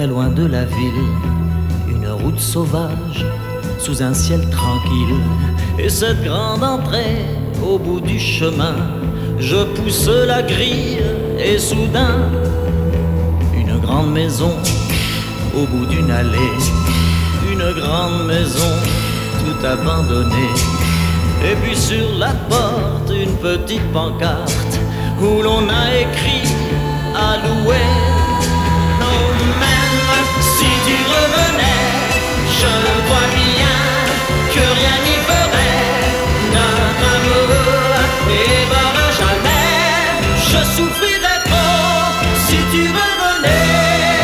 très loin de la ville, une route sauvage sous un ciel tranquille. Et cette grande entrée au bout du chemin, je pousse la grille et soudain, une grande maison au bout d'une allée, une grande maison tout abandonnée. Et puis sur la porte, une petite pancarte où l'on a écrit à louer. Oh, même si tu revenais, je vois bien que rien n'y ferait. Notre amour vivra jamais. Je souffrirais trop si tu revenais.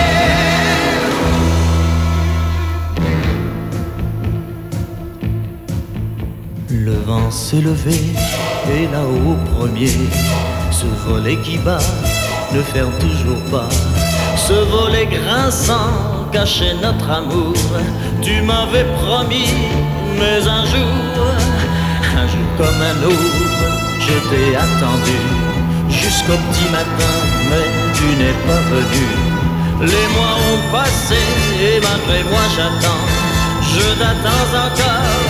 Le vent s'est levé et là-haut au premier, ce volet qui bat ne ferme toujours pas. Ce volet grinçant cachait notre amour. Tu m'avais promis, mais un jour comme un autre, je t'ai attendu jusqu'au petit matin, mais tu n'es pas venu. Les mois ont passé et malgré moi j'attends, je t'attends encore.